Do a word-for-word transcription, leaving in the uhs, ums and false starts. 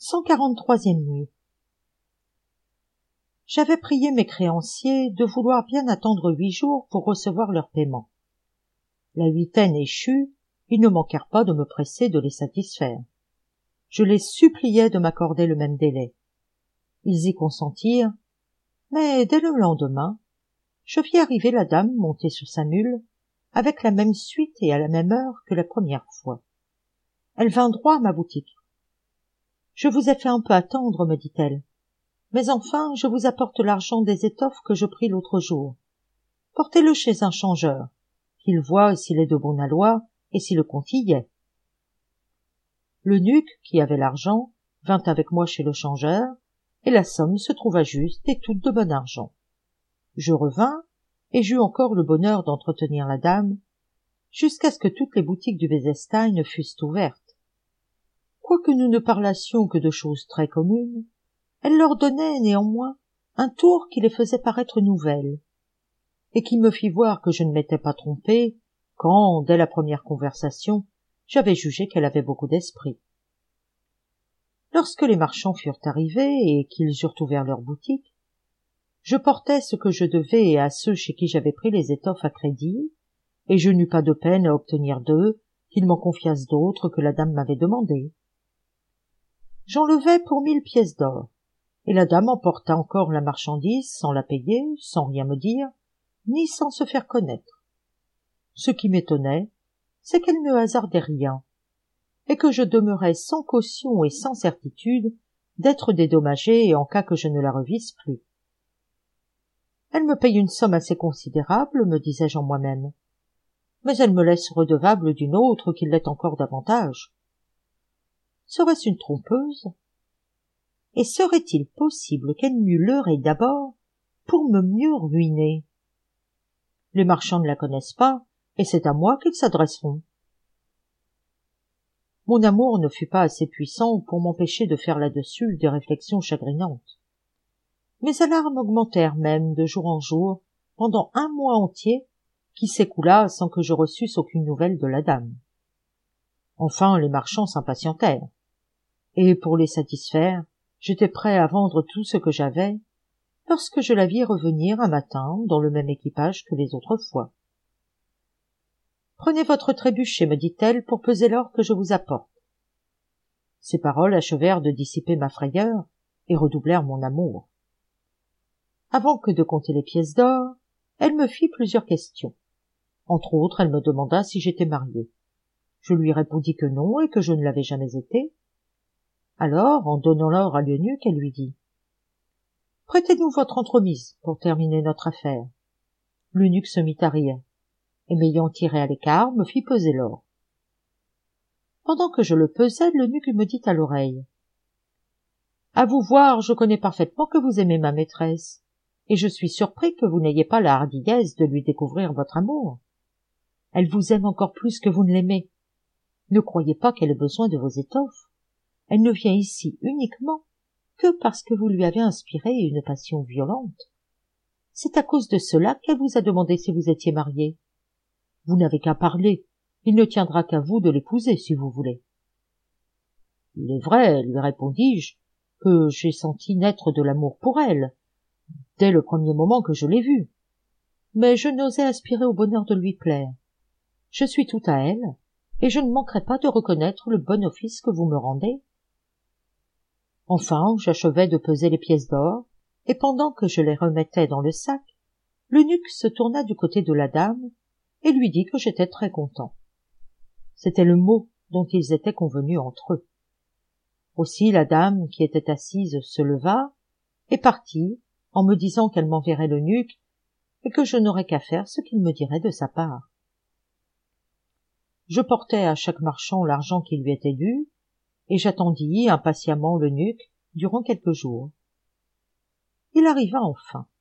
cent quarante-troisième nuit. J'avais prié mes créanciers de vouloir bien attendre huit jours pour recevoir leur paiement. La huitaine échue, ils ne manquèrent pas de me presser de les satisfaire. Je les suppliais de m'accorder le même délai. Ils y consentirent, mais dès le lendemain, je vis arriver la dame montée sur sa mule, avec la même suite et à la même heure que la première fois. Elle vint droit à ma boutique. « Je vous ai fait un peu attendre, me dit-elle, mais enfin je vous apporte l'argent des étoffes que je pris l'autre jour. Portez-le chez un changeur, qu'il voie s'il est de bon aloi et si le compte y est. » L'eunuque, qui avait l'argent, vint avec moi chez le changeur, et la somme se trouva juste et toute de bon argent. Je revins, et j'eus encore le bonheur d'entretenir la dame, jusqu'à ce que toutes les boutiques du Bezestein fussent ouvertes. Quoique nous ne parlassions que de choses très communes, elle leur donnait néanmoins un tour qui les faisait paraître nouvelles, et qui me fit voir que je ne m'étais pas trompé quand, dès la première conversation, j'avais jugé qu'elle avait beaucoup d'esprit. Lorsque les marchands furent arrivés et qu'ils eurent ouvert leurs boutiques, je portai ce que je devais à ceux chez qui j'avais pris les étoffes à crédit, et je n'eus pas de peine à obtenir d'eux qu'ils m'en confiassent d'autres que la dame m'avait demandées. J'enlevai pour mille pièces d'or, et la dame emporta encore la marchandise sans la payer, sans rien me dire, ni sans se faire connaître. Ce qui m'étonnait, c'est qu'elle ne hasardait rien, et que je demeurais sans caution et sans certitude d'être dédommagé en cas que je ne la revisse plus. Elle me paye une somme assez considérable, me disais-je en moi-même, mais elle me laisse redevable d'une autre qui l'est encore davantage. Serait-ce une trompeuse? Et serait-il possible qu'elle m'eût leurré d'abord pour me mieux ruiner? Les marchands ne la connaissent pas, et c'est à moi qu'ils s'adresseront. Mon amour ne fut pas assez puissant pour m'empêcher de faire là-dessus des réflexions chagrinantes. Mes alarmes augmentèrent même de jour en jour pendant un mois entier qui s'écoula sans que je reçusse aucune nouvelle de la dame. Enfin, les marchands s'impatientèrent, et pour les satisfaire, j'étais prêt à vendre tout ce que j'avais, lorsque je la vis revenir un matin dans le même équipage que les autres fois. « Prenez votre trébuchet, me dit-elle, pour peser l'or que je vous apporte. » Ces paroles achevèrent de dissiper ma frayeur et redoublèrent mon amour. Avant que de compter les pièces d'or, elle me fit plusieurs questions. Entre autres, elle me demanda si j'étais marié. Je lui répondis que non et que je ne l'avais jamais été. Alors, en donnant l'or à l'eunuque, elle lui dit « Prêtez-nous votre entremise pour terminer notre affaire. » L'eunuque se mit à rire, et m'ayant tiré à l'écart, me fit peser l'or. Pendant que je le pesais, l'eunuque me dit à l'oreille « À vous voir, je connais parfaitement que vous aimez ma maîtresse, et je suis surpris que vous n'ayez pas la hardiesse de lui découvrir votre amour. Elle vous aime encore plus que vous ne l'aimez. Ne croyez pas qu'elle ait besoin de vos étoffes. Elle ne vient ici uniquement que parce que vous lui avez inspiré une passion violente. C'est à cause de cela qu'elle vous a demandé si vous étiez marié. Vous n'avez qu'à parler, il ne tiendra qu'à vous de l'épouser si vous voulez. » « Il est vrai, lui répondis-je, que j'ai senti naître de l'amour pour elle, dès le premier moment que je l'ai vue, mais je n'osais aspirer au bonheur de lui plaire. Je suis tout à elle, et je ne manquerai pas de reconnaître le bon office que vous me rendez. » Enfin, j'achevais de peser les pièces d'or, et pendant que je les remettais dans le sac, l'eunuque se tourna du côté de la dame et lui dit que j'étais très content. C'était le mot dont ils étaient convenus entre eux. Aussi la dame qui était assise se leva et partit en me disant qu'elle m'enverrait l'eunuque et que je n'aurais qu'à faire ce qu'il me dirait de sa part. Je portai à chaque marchand l'argent qui lui était dû, et j'attendis impatiemment l'eunuque durant quelques jours. Il arriva enfin.